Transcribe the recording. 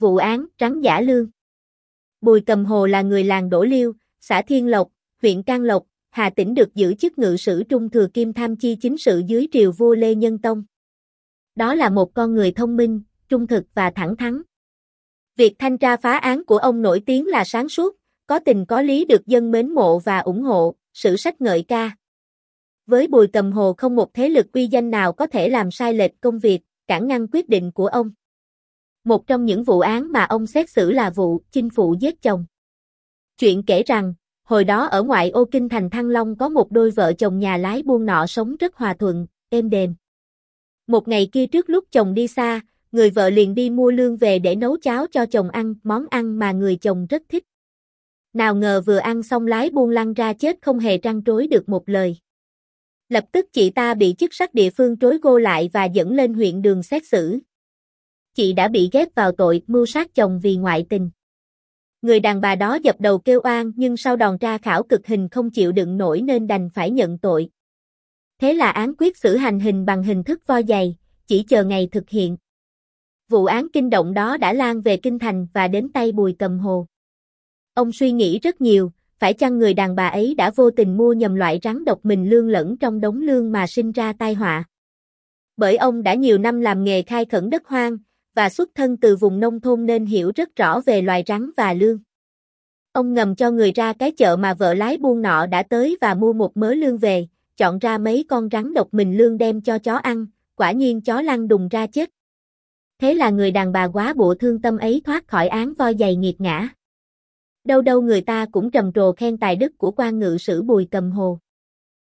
Vụ án Trắng Giả Lương. Bùi Cầm Hồ là người làng Đỗ Liêu, xã Thiên Lộc, huyện Can Lộc, Hà Tĩnh, được giữ chức ngự sử trung thừa kiêm tham chi chính sự dưới triều vua Lê Nhân Tông. Đó là một con người thông minh, trung thực và thẳng thắn. Việc thanh tra phá án của ông nổi tiếng là sáng suốt, có tình có lý, được dân mến mộ và ủng hộ, sử sách ngợi ca. Với Bùi Cầm Hồ, không một thế lực uy danh nào có thể làm sai lệch công việc, cản ngăn quyết định của ông. Một trong những vụ án mà ông xét xử là vụ chinh phụ giết chồng. Chuyện kể rằng, hồi đó ở ngoại ô kinh thành Thăng Long có một đôi vợ chồng nhà lái buôn nọ sống rất hòa thuận, êm đềm. Một ngày kia, trước lúc chồng đi xa, người vợ liền đi mua lương về để nấu cháo cho chồng ăn, món ăn mà người chồng rất thích. Nào ngờ vừa ăn xong, lái buôn lăn ra chết không hề trăn trối được một lời. Lập tức chị ta bị chức sắc địa phương trối gô lại và dẫn lên huyện Đường xét xử. Chị đã bị ghép vào tội mưu sát chồng vì ngoại tình. Người đàn bà đó dập đầu kêu oan, nhưng sau đòn tra khảo cực hình không chịu đựng nổi nên đành phải nhận tội. Thế là án quyết xử hành hình bằng hình thức vo giày, chỉ chờ ngày thực hiện. Vụ án kinh động đó đã lan về kinh thành và đến tay Bùi Cầm Hồ. Ông suy nghĩ rất nhiều, phải chăng người đàn bà ấy đã vô tình mua nhầm loại rắn độc mình lương lẫn trong đống lương mà sinh ra tai họa. Bởi ông đã nhiều năm làm nghề khai khẩn đất hoang, và xuất thân từ vùng nông thôn nên hiểu rất rõ về loài rắn và lương. Ông ngầm cho người ra cái chợ mà vợ lái buôn nọ đã tới và mua một mớ lương về, chọn ra mấy con rắn độc mình lương đem cho chó ăn, quả nhiên chó lăn đùng ra chết. Thế là người đàn bà quá bộ thương tâm ấy thoát khỏi án vo giày nghiệt ngã. Đâu đâu người ta cũng trầm trồ khen tài đức của quan ngự sử Bùi Cầm Hồ.